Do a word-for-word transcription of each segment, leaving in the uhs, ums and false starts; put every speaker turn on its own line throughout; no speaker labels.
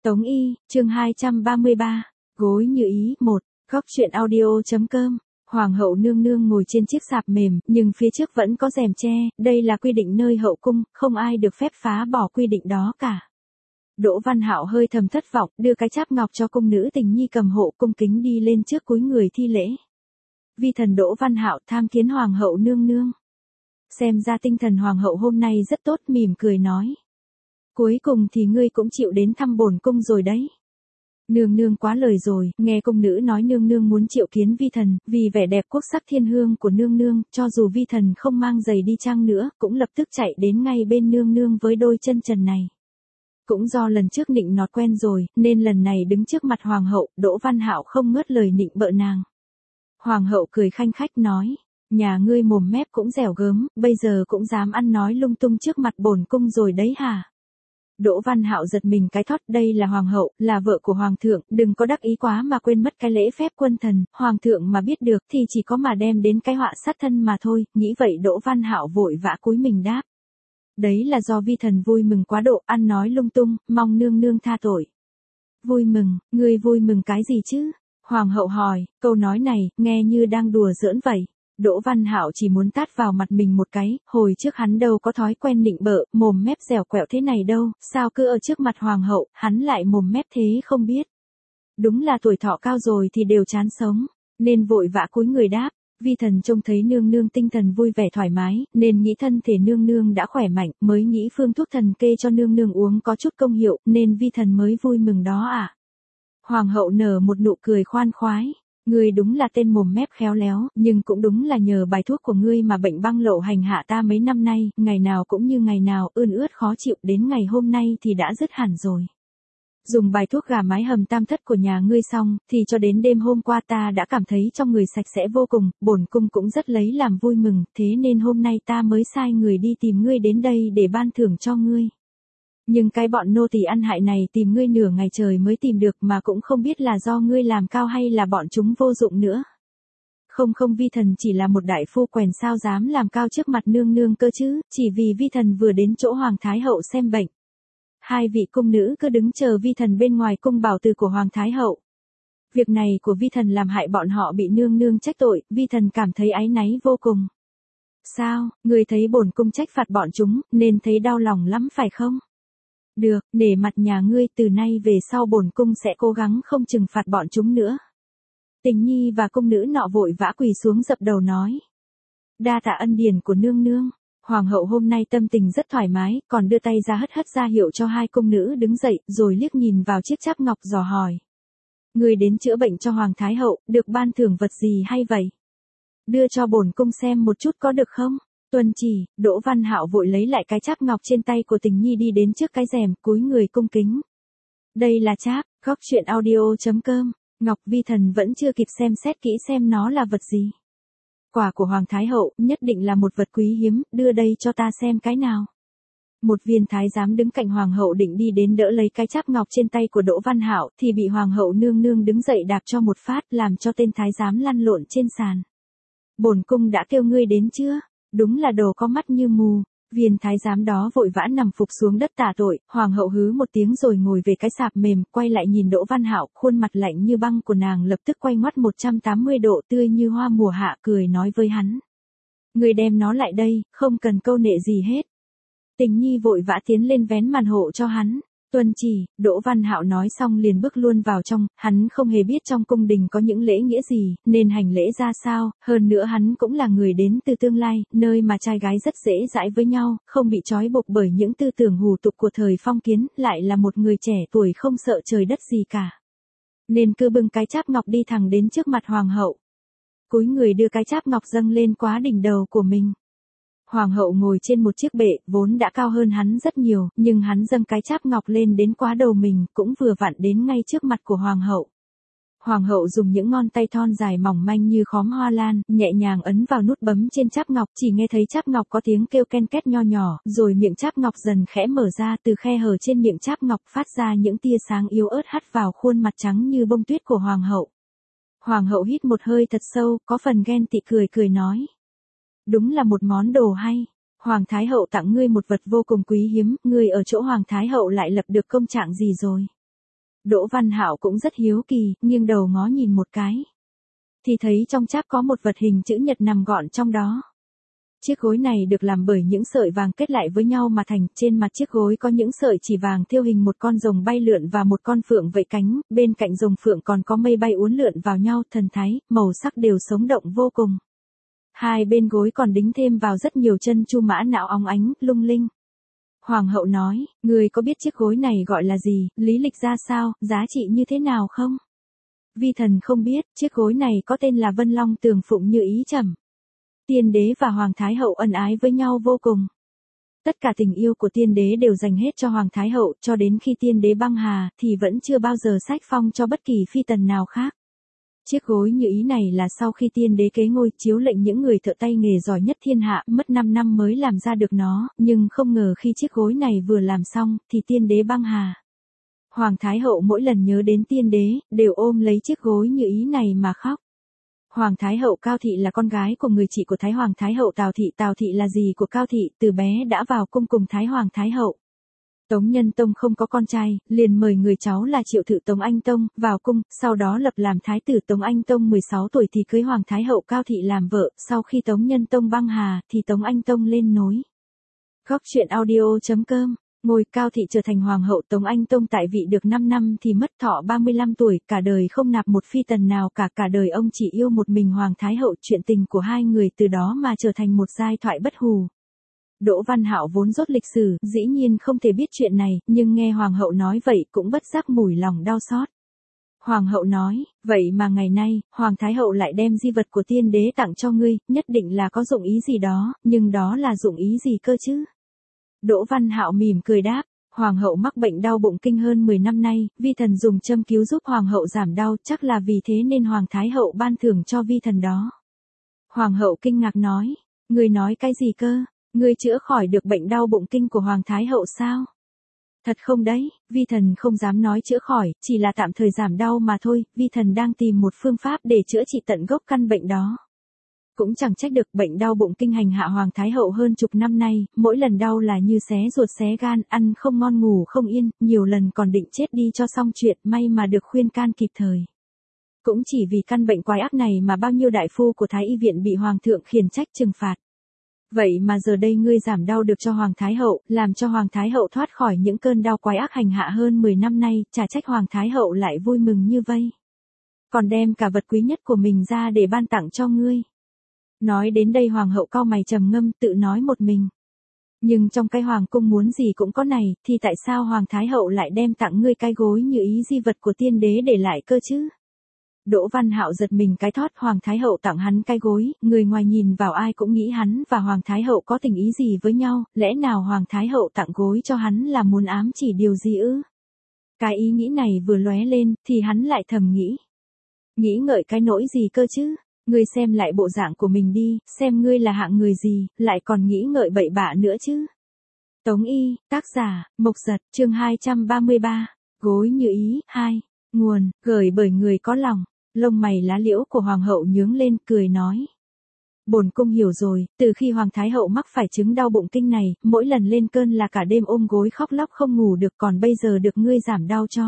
Tống Y, chương hai trăm ba mươi ba, gối như ý, một, góc truyện audio.com. Hoàng hậu nương nương ngồi trên chiếc sạp mềm, nhưng phía trước vẫn có rèm che, đây là quy định nơi hậu cung, không ai được phép phá bỏ quy định đó cả. Đỗ Văn Hạo hơi thầm thất vọng, đưa cái cháp ngọc cho cung nữ Tình Nhi cầm hộ, cung kính đi lên trước cúi người thi lễ. Vi thần Đỗ Văn Hạo tham kiến hoàng hậu nương nương. Xem ra tinh thần hoàng hậu hôm nay rất tốt, mỉm cười nói. Cuối cùng thì ngươi cũng chịu đến thăm bổn cung rồi đấy. Nương nương quá lời rồi, nghe cung nữ nói nương nương muốn triệu kiến vi thần, vì vẻ đẹp quốc sắc thiên hương của nương nương, cho dù vi thần không mang giày đi chăng nữa, cũng lập tức chạy đến ngay bên nương nương với đôi chân trần này. Cũng do lần trước nịnh nọt quen rồi, nên lần này đứng trước mặt hoàng hậu, Đỗ Văn Hạo không ngớt lời nịnh bợ nàng. Hoàng hậu cười khanh khách nói, nhà ngươi mồm mép cũng dẻo gớm, bây giờ cũng dám ăn nói lung tung trước mặt bổn cung rồi đấy hả? Đỗ Văn Hạo giật mình cái thót, đây là hoàng hậu, là vợ của hoàng thượng, đừng có đắc ý quá mà quên mất cái lễ phép quân thần, hoàng thượng mà biết được thì chỉ có mà đem đến cái họa sát thân mà thôi, nghĩ vậy Đỗ Văn Hạo vội vã cúi mình đáp. Đấy là do vi thần vui mừng quá độ, ăn nói lung tung, mong nương nương tha tội. Vui mừng, ngươi vui mừng cái gì chứ? Hoàng hậu hỏi, câu nói này, nghe như đang đùa giỡn vậy. Đỗ Văn Hạo chỉ muốn tát vào mặt mình một cái, hồi trước hắn đâu có thói quen nịnh bợ, mồm mép dẻo quẹo thế này đâu, sao cứ ở trước mặt hoàng hậu, hắn lại mồm mép thế không biết. Đúng là tuổi thọ cao rồi thì đều chán sống, nên vội vã cúi người đáp, vi thần trông thấy nương nương tinh thần vui vẻ thoải mái, nên nghĩ thân thể nương nương đã khỏe mạnh, mới nghĩ phương thuốc thần kê cho nương nương uống có chút công hiệu, nên vi thần mới vui mừng đó ạ. À. Hoàng hậu nở một nụ cười khoan khoái. Ngươi đúng là tên mồm mép khéo léo, nhưng cũng đúng là nhờ bài thuốc của ngươi mà bệnh băng lậu hành hạ ta mấy năm nay, ngày nào cũng như ngày nào, ươn ướt khó chịu, đến ngày hôm nay thì đã dứt hẳn rồi. Dùng bài thuốc gà mái hầm tam thất của nhà ngươi xong, thì cho đến đêm hôm qua ta đã cảm thấy trong người sạch sẽ vô cùng, bổn cung cũng rất lấy làm vui mừng, thế nên hôm nay ta mới sai người đi tìm ngươi đến đây để ban thưởng cho ngươi. Nhưng cái bọn nô tỳ ăn hại này tìm ngươi nửa ngày trời mới tìm được mà cũng không biết là do ngươi làm cao hay là bọn chúng vô dụng nữa. Không không vi thần chỉ là một đại phu quèn sao dám làm cao trước mặt nương nương cơ chứ, chỉ vì vi thần vừa đến chỗ Hoàng Thái Hậu xem bệnh. Hai vị cung nữ cứ đứng chờ vi thần bên ngoài cung bảo từ của Hoàng Thái Hậu. Việc này của vi thần làm hại bọn họ bị nương nương trách tội, vi thần cảm thấy áy náy vô cùng. Sao, ngươi thấy bổn cung trách phạt bọn chúng, nên thấy đau lòng lắm phải không? Được, để mặt nhà ngươi từ nay về sau bổn cung sẽ cố gắng không trừng phạt bọn chúng nữa. Tình Nhi và cung nữ nọ vội vã quỳ xuống dập đầu nói. Đa tạ ân điển của nương nương. Hoàng hậu hôm nay tâm tình rất thoải mái, còn đưa tay ra hất hất ra hiệu cho hai cung nữ đứng dậy, rồi liếc nhìn vào chiếc cháp ngọc dò hỏi. Người đến chữa bệnh cho Hoàng Thái Hậu, được ban thưởng vật gì hay vậy? Đưa cho bổn cung xem một chút có được không? Tuân chỉ, Đỗ Văn Hạo vội lấy lại cái cháp ngọc trên tay của Tình Nhi đi đến trước cái rèm, cúi người cung kính. Đây là cháp, góc truyện audio.com, Ngọc vi thần vẫn chưa kịp xem xét kỹ xem nó là vật gì. Quà của Hoàng Thái Hậu, nhất định là một vật quý hiếm, đưa đây cho ta xem cái nào. Một viên thái giám đứng cạnh Hoàng hậu định đi đến đỡ lấy cái cháp ngọc trên tay của Đỗ Văn Hạo, thì bị Hoàng hậu nương nương đứng dậy đạp cho một phát, làm cho tên thái giám lăn lộn trên sàn. Bổn cung đã kêu ngươi đến chưa? Đúng là đồ có mắt như mù. Viên thái giám đó vội vã nằm phục xuống đất tạ tội, hoàng hậu hứ một tiếng rồi ngồi về cái sạp mềm, quay lại nhìn Đỗ Văn Hạo, khuôn mặt lạnh như băng của nàng lập tức quay ngoắt một trăm tám mươi độ, tươi như hoa mùa hạ, cười nói với hắn. Người đem nó lại đây, không cần câu nệ gì hết. Tình Nhi vội vã tiến lên vén màn hộ cho hắn. Tuân chỉ, Đỗ Văn Hạo nói xong liền bước luôn vào trong, hắn không hề biết trong cung đình có những lễ nghĩa gì, nên hành lễ ra sao, hơn nữa hắn cũng là người đến từ tương lai, nơi mà trai gái rất dễ dãi với nhau, không bị trói buộc bởi những tư tưởng hủ tục của thời phong kiến, lại là một người trẻ tuổi không sợ trời đất gì cả. Nên cứ bưng cái cháp ngọc đi thẳng đến trước mặt hoàng hậu. Cúi người đưa cái cháp ngọc dâng lên quá đỉnh đầu của mình. Hoàng hậu ngồi trên một chiếc bệ, vốn đã cao hơn hắn rất nhiều, nhưng hắn dâng cái cháp ngọc lên đến quá đầu mình, cũng vừa vặn đến ngay trước mặt của hoàng hậu. Hoàng hậu dùng những ngón tay thon dài mỏng manh như khóm hoa lan, nhẹ nhàng ấn vào nút bấm trên cháp ngọc, chỉ nghe thấy cháp ngọc có tiếng kêu ken két nho nhỏ, rồi miệng cháp ngọc dần khẽ mở ra, từ khe hở trên miệng cháp ngọc phát ra những tia sáng yếu ớt hắt vào khuôn mặt trắng như bông tuyết của hoàng hậu. Hoàng hậu hít một hơi thật sâu, có phần ghen tị cười cười nói. Đúng là một món đồ hay. Hoàng Thái Hậu tặng ngươi một vật vô cùng quý hiếm, ngươi ở chỗ Hoàng Thái Hậu lại lập được công trạng gì rồi? Đỗ Văn Hạo cũng rất hiếu kỳ, nghiêng đầu ngó nhìn một cái. Thì thấy trong cháp có một vật hình chữ nhật nằm gọn trong đó. Chiếc gối này được làm bởi những sợi vàng kết lại với nhau mà thành, trên mặt chiếc gối có những sợi chỉ vàng thêu hình một con rồng bay lượn và một con phượng vẫy cánh, bên cạnh rồng phượng còn có mây bay uốn lượn vào nhau, thần thái, màu sắc đều sống động vô cùng. Hai bên gối còn đính thêm vào rất nhiều chân chu mã não óng ánh, lung linh. Hoàng hậu nói, người có biết chiếc gối này gọi là gì, lý lịch ra sao, giá trị như thế nào không? Vi thần không biết, chiếc gối này có tên là Vân Long Tường Phụng Như Ý Trầm. Tiên đế và Hoàng Thái Hậu ân ái với nhau vô cùng. Tất cả tình yêu của tiên đế đều dành hết cho Hoàng Thái Hậu, cho đến khi tiên đế băng hà, thì vẫn chưa bao giờ sách phong cho bất kỳ phi tần nào khác. Chiếc gối như ý này là sau khi tiên đế kế ngôi, chiếu lệnh những người thợ tay nghề giỏi nhất thiên hạ, mất năm năm mới làm ra được nó, nhưng không ngờ khi chiếc gối này vừa làm xong, thì tiên đế băng hà. Hoàng Thái Hậu mỗi lần nhớ đến tiên đế, đều ôm lấy chiếc gối như ý này mà khóc. Hoàng Thái Hậu Cao Thị là con gái của người chị của Thái Hoàng Thái Hậu Tào Thị, Tào Thị là dì của Cao Thị, từ bé đã vào cung cùng Thái Hoàng Thái Hậu. Tống Nhân Tông không có con trai, liền mời người cháu là Triệu Thự Tống Anh Tông vào cung, sau đó lập làm thái tử. Tống Anh Tông mười sáu tuổi thì cưới Hoàng Thái Hậu Cao Thị làm vợ, sau khi Tống Nhân Tông băng hà thì Tống Anh Tông lên nối. Góc truyện audio chấm com. Ngôi Cao Thị trở thành hoàng hậu. Tống Anh Tông tại vị được năm năm thì mất thọ ba mươi lăm tuổi, cả đời không nạp một phi tần nào cả, cả đời ông chỉ yêu một mình Hoàng Thái Hậu. Chuyện tình của hai người từ đó mà trở thành một giai thoại bất hủ. Đỗ Văn Hạo vốn dốt lịch sử, dĩ nhiên không thể biết chuyện này, nhưng nghe Hoàng hậu nói vậy cũng bất giác mủi lòng đau xót. Hoàng hậu nói, vậy mà ngày nay, Hoàng Thái Hậu lại đem di vật của tiên đế tặng cho ngươi, nhất định là có dụng ý gì đó, nhưng đó là dụng ý gì cơ chứ? Đỗ Văn Hạo mỉm cười đáp, Hoàng hậu mắc bệnh đau bụng kinh hơn mười năm nay, vi thần dùng châm cứu giúp Hoàng hậu giảm đau, chắc là vì thế nên Hoàng Thái Hậu ban thưởng cho vi thần đó. Hoàng hậu kinh ngạc nói, ngươi nói cái gì cơ? Ngươi chữa khỏi được bệnh đau bụng kinh của Hoàng Thái Hậu sao? Thật không đấy, vi thần không dám nói chữa khỏi, chỉ là tạm thời giảm đau mà thôi, vi thần đang tìm một phương pháp để chữa trị tận gốc căn bệnh đó. Cũng chẳng trách được, bệnh đau bụng kinh hành hạ Hoàng Thái Hậu hơn chục năm nay, mỗi lần đau là như xé ruột xé gan, ăn không ngon ngủ không yên, nhiều lần còn định chết đi cho xong chuyện, may mà được khuyên can kịp thời. Cũng chỉ vì căn bệnh quái ác này mà bao nhiêu đại phu của Thái Y viện bị Hoàng thượng khiển trách trừng phạt. Vậy mà giờ đây ngươi giảm đau được cho Hoàng Thái Hậu, làm cho Hoàng Thái Hậu thoát khỏi những cơn đau quái ác hành hạ hơn mười năm nay, chả trách Hoàng Thái Hậu lại vui mừng như vây. Còn đem cả vật quý nhất của mình ra để ban tặng cho ngươi. Nói đến đây Hoàng hậu cau mày trầm ngâm, tự nói một mình. Nhưng trong cái Hoàng cung muốn gì cũng có này, thì tại sao Hoàng Thái Hậu lại đem tặng ngươi cái gối như ý di vật của tiên đế để lại cơ chứ? Đỗ Văn Hạo giật mình cái thót, Hoàng Thái Hậu tặng hắn cái gối, người ngoài nhìn vào ai cũng nghĩ hắn và Hoàng Thái Hậu có tình ý gì với nhau, lẽ nào Hoàng Thái Hậu tặng gối cho hắn là muốn ám chỉ điều gì ư? Cái ý nghĩ này vừa lóe lên, thì hắn lại thầm nghĩ. Nghĩ ngợi cái nỗi gì cơ chứ? Ngươi xem lại bộ dạng của mình đi, xem ngươi là hạng người gì, lại còn nghĩ ngợi bậy bạ nữa chứ? Tống Y, tác giả, Mộc Giật, chương hai trăm ba mươi ba, gối như ý, hai, nguồn, gửi bởi người có lòng. Lông mày lá liễu của Hoàng hậu nhướng lên, cười nói. Bổn cung hiểu rồi, từ khi Hoàng Thái Hậu mắc phải chứng đau bụng kinh này, mỗi lần lên cơn là cả đêm ôm gối khóc lóc không ngủ được, còn bây giờ được ngươi giảm đau cho.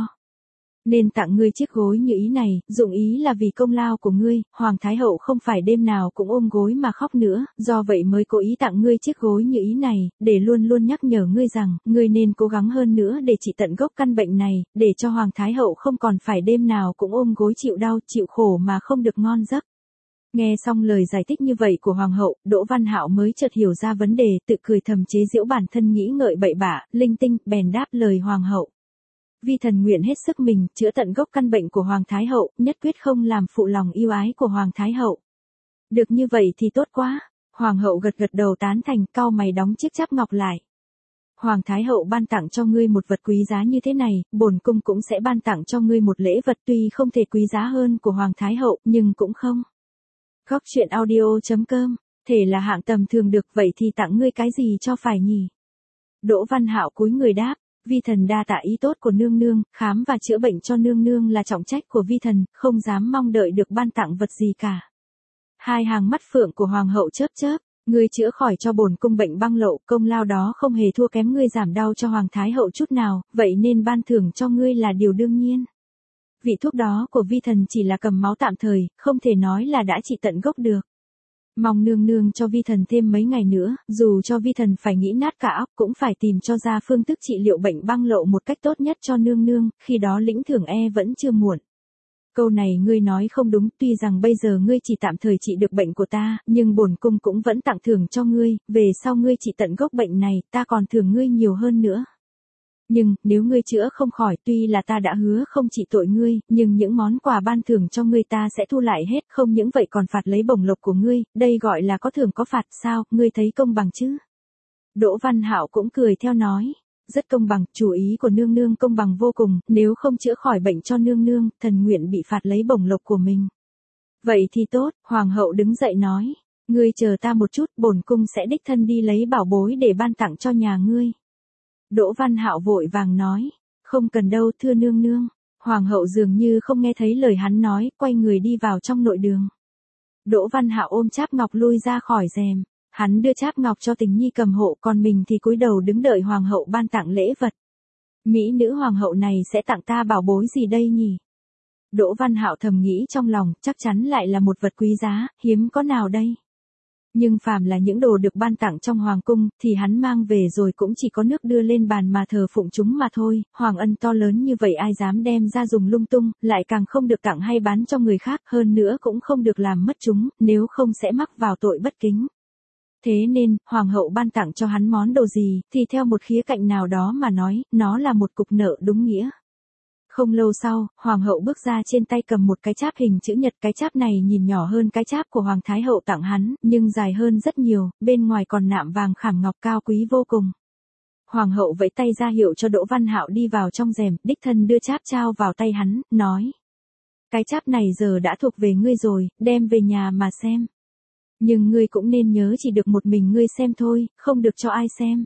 Nên tặng ngươi chiếc gối như ý này, dụng ý là vì công lao của ngươi, Hoàng Thái Hậu không phải đêm nào cũng ôm gối mà khóc nữa, do vậy mới cố ý tặng ngươi chiếc gối như ý này, để luôn luôn nhắc nhở ngươi rằng, ngươi nên cố gắng hơn nữa để trị tận gốc căn bệnh này, để cho Hoàng Thái Hậu không còn phải đêm nào cũng ôm gối chịu đau, chịu khổ mà không được ngon giấc. Nghe xong lời giải thích như vậy của Hoàng hậu, Đỗ Văn Hạo mới chợt hiểu ra vấn đề, tự cười thầm chế giễu bản thân nghĩ ngợi bậy bạ, linh tinh, bèn đáp lời Hoàng hậu. Vi thần nguyện hết sức mình, chữa tận gốc căn bệnh của Hoàng Thái Hậu, nhất quyết không làm phụ lòng yêu ái của Hoàng Thái Hậu. Được như vậy thì tốt quá. Hoàng hậu gật gật đầu tán thành, cau mày đóng chiếc cháp ngọc lại. Hoàng Thái Hậu ban tặng cho ngươi một vật quý giá như thế này, bổn cung cũng sẽ ban tặng cho ngươi một lễ vật tuy không thể quý giá hơn của Hoàng Thái Hậu, nhưng cũng không. Góc truyện audio chấm com, thể là hạng tầm thường được, vậy thì tặng ngươi cái gì cho phải nhỉ? Đỗ Văn Hạo cúi người đáp. Vi thần đa tạ ý tốt của nương nương, khám và chữa bệnh cho nương nương là trọng trách của vi thần, không dám mong đợi được ban tặng vật gì cả. Hai hàng mắt phượng của Hoàng hậu chớp chớp, ngươi chữa khỏi cho bổn cung bệnh băng lộ, công lao đó không hề thua kém ngươi giảm đau cho Hoàng Thái Hậu chút nào, vậy nên ban thưởng cho ngươi là điều đương nhiên. Vị thuốc đó của vi thần chỉ là cầm máu tạm thời, không thể nói là đã trị tận gốc được. Mong nương nương cho vi thần thêm mấy ngày nữa, dù cho vi thần phải nghĩ nát cả óc cũng phải tìm cho ra phương thức trị liệu bệnh băng lậu một cách tốt nhất cho nương nương, khi đó lĩnh thưởng e vẫn chưa muộn. Câu này ngươi nói không đúng, tuy rằng bây giờ ngươi chỉ tạm thời trị được bệnh của ta, nhưng bổn cung cũng vẫn tặng thưởng cho ngươi, về sau ngươi trị tận gốc bệnh này, ta còn thưởng ngươi nhiều hơn nữa. Nhưng, nếu ngươi chữa không khỏi, tuy là ta đã hứa không trị tội ngươi, nhưng những món quà ban thưởng cho ngươi ta sẽ thu lại hết, không những vậy còn phạt lấy bổng lộc của ngươi, đây gọi là có thưởng có phạt sao, ngươi thấy công bằng chứ? Đỗ Văn Hạo cũng cười theo nói, rất công bằng, chủ ý của nương nương công bằng vô cùng, nếu không chữa khỏi bệnh cho nương nương, thần nguyện bị phạt lấy bổng lộc của mình. Vậy thì tốt, hoàng hậu đứng dậy nói, ngươi chờ ta một chút, bổn cung sẽ đích thân đi lấy bảo bối để ban tặng cho nhà ngươi. Đỗ Văn Hạo vội vàng nói, không cần đâu thưa nương nương. Hoàng hậu dường như không nghe thấy lời hắn nói, quay người đi vào trong nội đường. Đỗ Văn Hạo ôm cháp ngọc lui ra khỏi rèm, hắn đưa cháp ngọc cho Tình Nhi cầm hộ, còn mình thì cúi đầu đứng đợi hoàng hậu ban tặng lễ vật. Mỹ nữ hoàng hậu này sẽ tặng ta bảo bối gì đây nhỉ? Đỗ Văn Hạo thầm nghĩ trong lòng, chắc chắn lại là một vật quý giá, hiếm có nào đây. Nhưng phàm là những đồ được ban tặng trong hoàng cung, thì hắn mang về rồi cũng chỉ có nước đưa lên bàn mà thờ phụng chúng mà thôi, hoàng ân to lớn như vậy ai dám đem ra dùng lung tung, lại càng không được tặng hay bán cho người khác, hơn nữa cũng không được làm mất chúng, nếu không sẽ mắc vào tội bất kính. Thế nên, hoàng hậu ban tặng cho hắn món đồ gì, thì theo một khía cạnh nào đó mà nói, nó là một cục nợ đúng nghĩa. Không lâu sau, hoàng hậu bước ra trên tay cầm một cái cháp hình chữ nhật, cái cháp này nhìn nhỏ hơn cái cháp của hoàng thái hậu tặng hắn, nhưng dài hơn rất nhiều, bên ngoài còn nạm vàng khảm ngọc cao quý vô cùng. Hoàng hậu vẫy tay ra hiệu cho Đỗ Văn Hạo đi vào trong rèm, đích thân đưa cháp trao vào tay hắn, nói: cái cháp này giờ đã thuộc về ngươi rồi, đem về nhà mà xem. Nhưng ngươi cũng nên nhớ chỉ được một mình ngươi xem thôi, không được cho ai xem.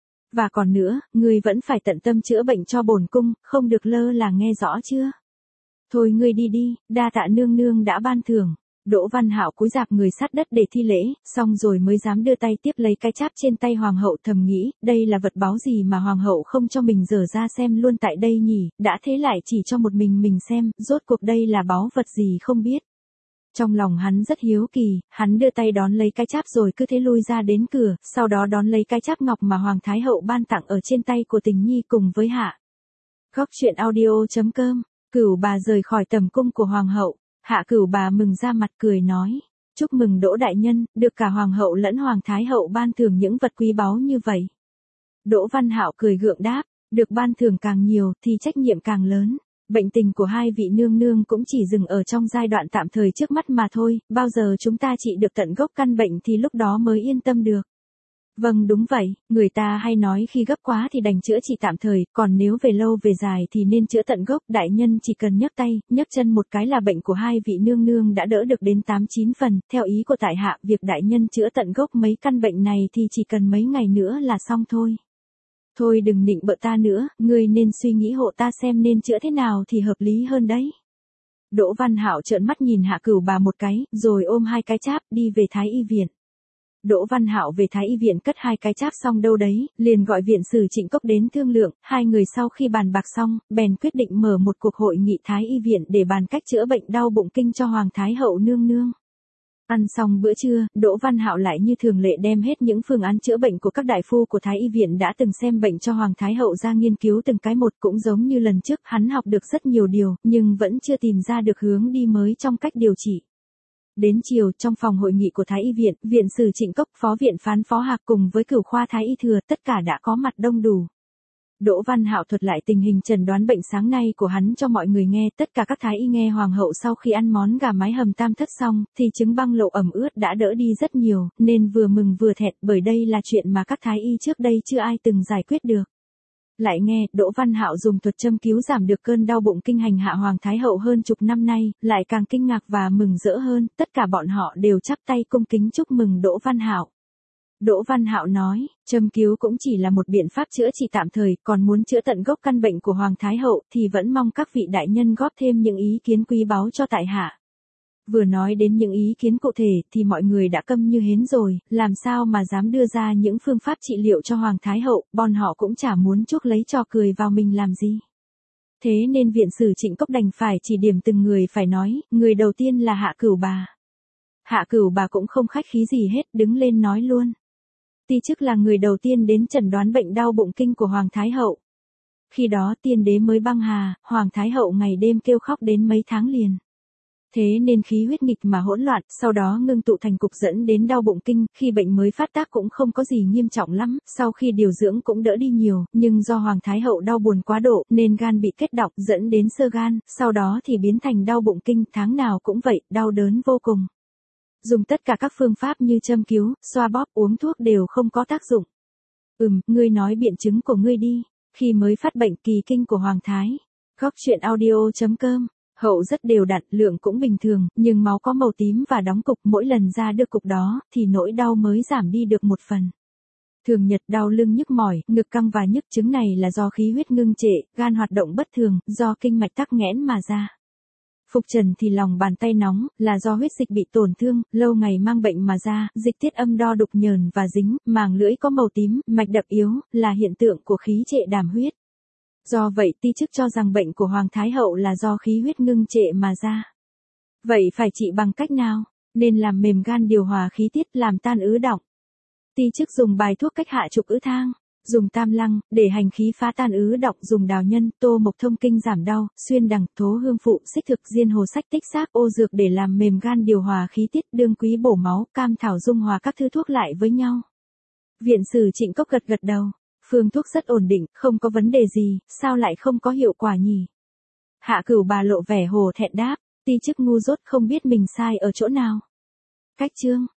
Và còn nữa, ngươi vẫn phải tận tâm chữa bệnh cho bổn cung, không được lơ là nghe rõ chưa? Thôi ngươi đi đi, đa tạ nương nương đã ban thưởng. Đỗ Văn Hạo cúi rạp người sát đất để thi lễ, xong rồi mới dám đưa tay tiếp lấy cái cháp trên tay hoàng hậu, thầm nghĩ, đây là vật báu gì mà hoàng hậu không cho mình dở ra xem luôn tại đây nhỉ, đã thế lại chỉ cho một mình mình xem, rốt cuộc đây là báu vật gì không biết. Trong lòng hắn rất hiếu kỳ, hắn đưa tay đón lấy cái cháp rồi cứ thế lui ra đến cửa, sau đó đón lấy cái cháp ngọc mà Hoàng Thái Hậu ban tặng ở trên tay của Tình Nhi cùng với Hạ. Góc truyện audio chấm com, Cửu Bà rời khỏi tầm cung của Hoàng Hậu, Hạ Cửu Bà mừng ra mặt cười nói, chúc mừng Đỗ đại nhân, được cả Hoàng Hậu lẫn Hoàng Thái Hậu ban thưởng những vật quý báu như vậy. Đỗ Văn Hạo cười gượng đáp, được ban thưởng càng nhiều thì trách nhiệm càng lớn. Bệnh tình của hai vị nương nương cũng chỉ dừng ở trong giai đoạn tạm thời trước mắt mà thôi, bao giờ chúng ta trị được tận gốc căn bệnh thì lúc đó mới yên tâm được. Vâng đúng vậy, người ta hay nói khi gấp quá thì đành chữa trị tạm thời, còn nếu về lâu về dài thì nên chữa tận gốc. Đại nhân chỉ cần nhấc tay, nhấc chân một cái là bệnh của hai vị nương nương đã đỡ được đến tám chín phần, theo ý của tại hạ, việc đại nhân chữa tận gốc mấy căn bệnh này thì chỉ cần mấy ngày nữa là xong thôi. Thôi đừng nịnh bợ ta nữa, ngươi nên suy nghĩ hộ ta xem nên chữa thế nào thì hợp lý hơn đấy. Đỗ Văn Hạo trợn mắt nhìn Hạ Cửu Bà một cái, rồi ôm hai cái cháp đi về Thái Y viện. Đỗ Văn Hạo về Thái Y viện cất hai cái cháp xong đâu đấy, liền gọi viện sử Trịnh Cốc đến thương lượng, hai người sau khi bàn bạc xong, bèn quyết định mở một cuộc hội nghị Thái Y viện để bàn cách chữa bệnh đau bụng kinh cho Hoàng Thái Hậu nương nương. Ăn xong bữa trưa, Đỗ Văn Hạo lại như thường lệ đem hết những phương án chữa bệnh của các đại phu của Thái Y viện đã từng xem bệnh cho Hoàng Thái Hậu ra nghiên cứu từng cái một, cũng giống như lần trước, hắn học được rất nhiều điều, nhưng vẫn chưa tìm ra được hướng đi mới trong cách điều trị. Đến chiều, trong phòng hội nghị của Thái Y viện, viện sử Trịnh Cốc, phó viện phán Phó Hạc cùng với cửu khoa Thái Y thừa, tất cả đã có mặt đông đủ. Đỗ Văn Hạo thuật lại tình hình chẩn đoán bệnh sáng nay của hắn cho mọi người nghe, tất cả các thái y nghe hoàng hậu sau khi ăn món gà mái hầm tam thất xong, thì chứng băng lộ ẩm ướt đã đỡ đi rất nhiều, nên vừa mừng vừa thẹn, bởi đây là chuyện mà các thái y trước đây chưa ai từng giải quyết được. Lại nghe, Đỗ Văn Hạo dùng thuật châm cứu giảm được cơn đau bụng kinh hành hạ Hoàng Thái Hậu hơn chục năm nay, lại càng kinh ngạc và mừng rỡ hơn, tất cả bọn họ đều chắp tay cung kính chúc mừng Đỗ Văn Hạo. Đỗ Văn Hạo nói, châm cứu cũng chỉ là một biện pháp chữa trị tạm thời, còn muốn chữa tận gốc căn bệnh của Hoàng Thái Hậu thì vẫn mong các vị đại nhân góp thêm những ý kiến quý báu cho tại hạ. Vừa nói đến những ý kiến cụ thể thì mọi người đã câm như hến rồi, làm sao mà dám đưa ra những phương pháp trị liệu cho Hoàng Thái Hậu, bọn họ cũng chả muốn chuốc lấy trò cười vào mình làm gì. Thế nên viện sử Trịnh Cốc đành phải chỉ điểm từng người phải nói, người đầu tiên là Hạ Cửu bà. Hạ Cửu bà cũng không khách khí gì hết, đứng lên nói luôn. Ti chức là người đầu tiên đến chẩn đoán bệnh đau bụng kinh của Hoàng Thái Hậu. Khi đó tiên đế mới băng hà, Hoàng Thái Hậu ngày đêm kêu khóc đến mấy tháng liền. Thế nên khí huyết nghịch mà hỗn loạn, sau đó ngưng tụ thành cục dẫn đến đau bụng kinh, khi bệnh mới phát tác cũng không có gì nghiêm trọng lắm, sau khi điều dưỡng cũng đỡ đi nhiều, nhưng do Hoàng Thái Hậu đau buồn quá độ nên gan bị kết đọng dẫn đến xơ gan, sau đó thì biến thành đau bụng kinh, tháng nào cũng vậy, đau đớn vô cùng. Dùng tất cả các phương pháp như châm cứu, xoa bóp, uống thuốc đều không có tác dụng. Ừm, ngươi nói biện chứng của ngươi đi. Khi mới phát bệnh kỳ kinh của Hoàng Thái. Góc truyện audio chấm com. Hậu rất đều đặn, lượng cũng bình thường, nhưng máu có màu tím và đóng cục, mỗi lần ra được cục đó, thì nỗi đau mới giảm đi được một phần. Thường nhật đau lưng nhức mỏi, ngực căng và nhức, chứng này là do khí huyết ngưng trệ, gan hoạt động bất thường, do kinh mạch tắc nghẽn mà ra. Phục trần thì lòng bàn tay nóng, là do huyết dịch bị tổn thương, lâu ngày mang bệnh mà ra, dịch tiết âm đo đục nhờn và dính, màng lưỡi có màu tím, mạch đập yếu, là hiện tượng của khí trệ đảm huyết. Do vậy ti chức cho rằng bệnh của Hoàng Thái Hậu là do khí huyết ngưng trệ mà ra. Vậy phải trị bằng cách nào? Nên làm mềm gan điều hòa khí tiết, làm tan ứ đọng. Ti chức dùng bài thuốc cách hạ trục ứ thang. Dùng tam lăng, để hành khí phá tan ứ đọng, dùng đào nhân, tô mộc thông kinh giảm đau, xuyên đằng, thố hương phụ, xích thực, diên hồ sách tích xác, ô dược để làm mềm gan điều hòa khí tiết, đương quý bổ máu, cam thảo dung hòa các thứ thuốc lại với nhau. Viện sử Trịnh Cốc gật gật đầu. Phương thuốc rất ổn định, không có vấn đề gì, sao lại không có hiệu quả nhỉ? Hạ Cửu bà lộ vẻ hổ thẹn đáp, ti chức ngu dốt không biết mình sai ở chỗ nào. Cách chương